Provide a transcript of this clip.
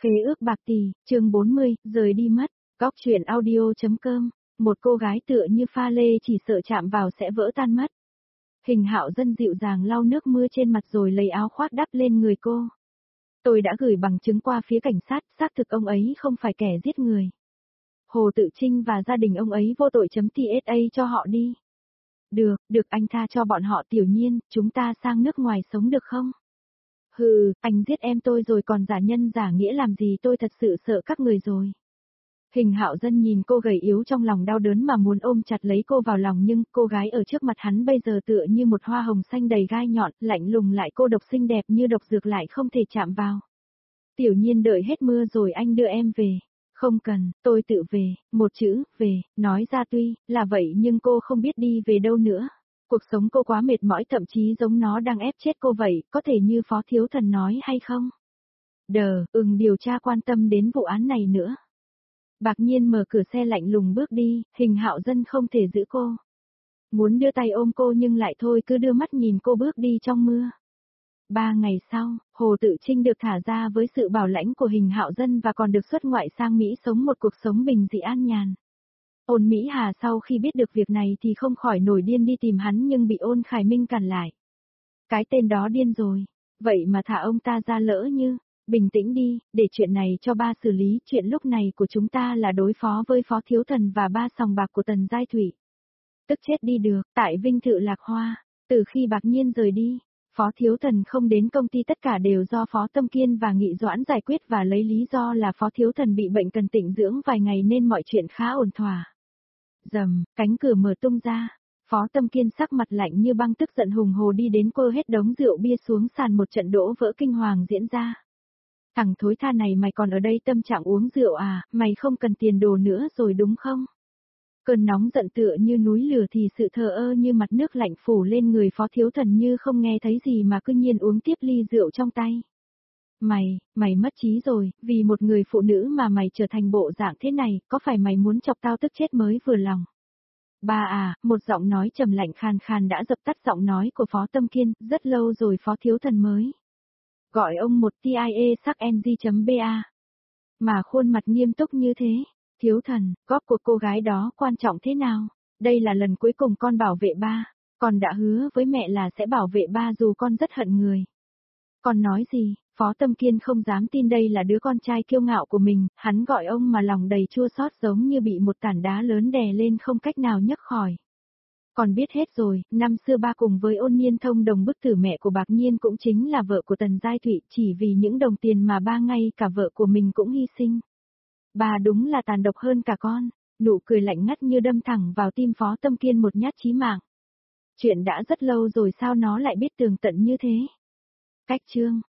Khế ước bạc tỷ, chương 40, rời đi mất. Góc truyện audio.com. Một cô gái tựa như pha lê chỉ sợ chạm vào sẽ vỡ tan mất. Hình Hạo Dân dịu dàng lau nước mưa trên mặt rồi lấy áo khoác đắp lên người cô. Tôi đã gửi bằng chứng qua phía cảnh sát, xác thực ông ấy không phải kẻ giết người. Hồ Tự Trinh và gia đình ông ấy vô tội .tsa cho họ đi. Được anh tha cho bọn họ. Tiểu Nhiên, chúng ta sang nước ngoài sống được không? Hừ, anh giết em tôi rồi còn giả nhân giả nghĩa làm gì, tôi thật sự sợ các người rồi. Hình Hạo Dân nhìn cô gầy yếu trong lòng đau đớn mà muốn ôm chặt lấy cô vào lòng, nhưng cô gái ở trước mặt hắn bây giờ tựa như một hoa hồng xanh đầy gai nhọn, lạnh lùng lại cô độc xinh đẹp như độc dược lại không thể chạm vào. Tiểu Nhiên, đợi hết mưa rồi anh đưa em về. Không cần, tôi tự về. Một chữ, về, nói ra tuy là vậy nhưng cô không biết đi về đâu nữa. Cuộc sống cô quá mệt mỏi, thậm chí giống nó đang ép chết cô vậy, có thể như Phó Thiếu Thần nói hay không? Điều tra quan tâm đến vụ án này nữa. Bạc Nhiên mở cửa xe lạnh lùng bước đi, Hình Hạo Dân không thể giữ cô. Muốn đưa tay ôm cô nhưng lại thôi, cứ đưa mắt nhìn cô bước đi trong mưa. 3 ngày sau, Hồ Tự Trinh được thả ra với sự bảo lãnh của Hình Hạo Dân và còn được xuất ngoại sang Mỹ sống một cuộc sống bình dị an nhàn. Ôn Mỹ Hà sau khi biết được việc này thì không khỏi nổi điên đi tìm hắn nhưng bị Ôn Khải Minh cản lại. Cái tên đó điên rồi, vậy mà thả ông ta ra lỡ như, bình tĩnh đi, để chuyện này cho ba xử lý, chuyện lúc này của chúng ta là đối phó với Phó Thiếu Thần và ba sòng bạc của Tần Giai Thủy. Tức chết đi được, tại Vinh Thự Lạc Hoa, từ khi Bạc Nhiên rời đi, Phó Thiếu Thần không đến công ty, tất cả đều do Phó Tâm Kiên và Nghị Doãn giải quyết và lấy lý do là Phó Thiếu Thần bị bệnh cần tĩnh dưỡng vài ngày nên mọi chuyện khá ổn thỏa. Rầm, cánh cửa mở tung ra, Phó Tâm Kiên sắc mặt lạnh như băng tức giận hùng hồ đi đến quơ hết đống rượu bia xuống sàn, một trận đổ vỡ kinh hoàng diễn ra. Thằng thối tha này, mày còn ở đây tâm trạng uống rượu à, mày không cần tiền đồ nữa rồi đúng không? Cơn nóng giận tựa như núi lửa thì sự thờ ơ như mặt nước lạnh phủ lên người Phó Thiếu Thần, như không nghe thấy gì mà cứ nhiên uống tiếp ly rượu trong tay. Mày mất trí rồi, vì một người phụ nữ mà mày trở thành bộ dạng thế này, có phải mày muốn chọc tao tức chết mới vừa lòng? Ba à, một giọng nói trầm lạnh khàn khàn đã dập tắt giọng nói của Phó Tâm Kiên, rất lâu rồi Phó Thiếu Thần mới gọi ông một TIE sắc NG.BA. Mà khuôn mặt nghiêm túc như thế. Thiếu Thần, góp của cô gái đó quan trọng thế nào? Đây là lần cuối cùng con bảo vệ ba. Con đã hứa với mẹ là sẽ bảo vệ ba dù con rất hận người. Con nói gì? Phó Tâm Kiên không dám tin đây là đứa con trai kiêu ngạo của mình, hắn gọi ông mà lòng đầy chua xót giống như bị một tảng đá lớn đè lên không cách nào nhấc khỏi. Con biết hết rồi, năm xưa ba cùng với Ôn Nhiên thông đồng bức tử mẹ của Bạc Nhiên cũng chính là vợ của Tần Giai Thụy, chỉ vì những đồng tiền mà ba ngay cả vợ của mình cũng hy sinh. Ba đúng là tàn độc hơn cả con. Nụ cười lạnh ngắt như đâm thẳng vào tim Phó Tâm Kiên một nhát chí mạng. Chuyện đã rất lâu rồi sao nó lại biết tường tận như thế? Cách chương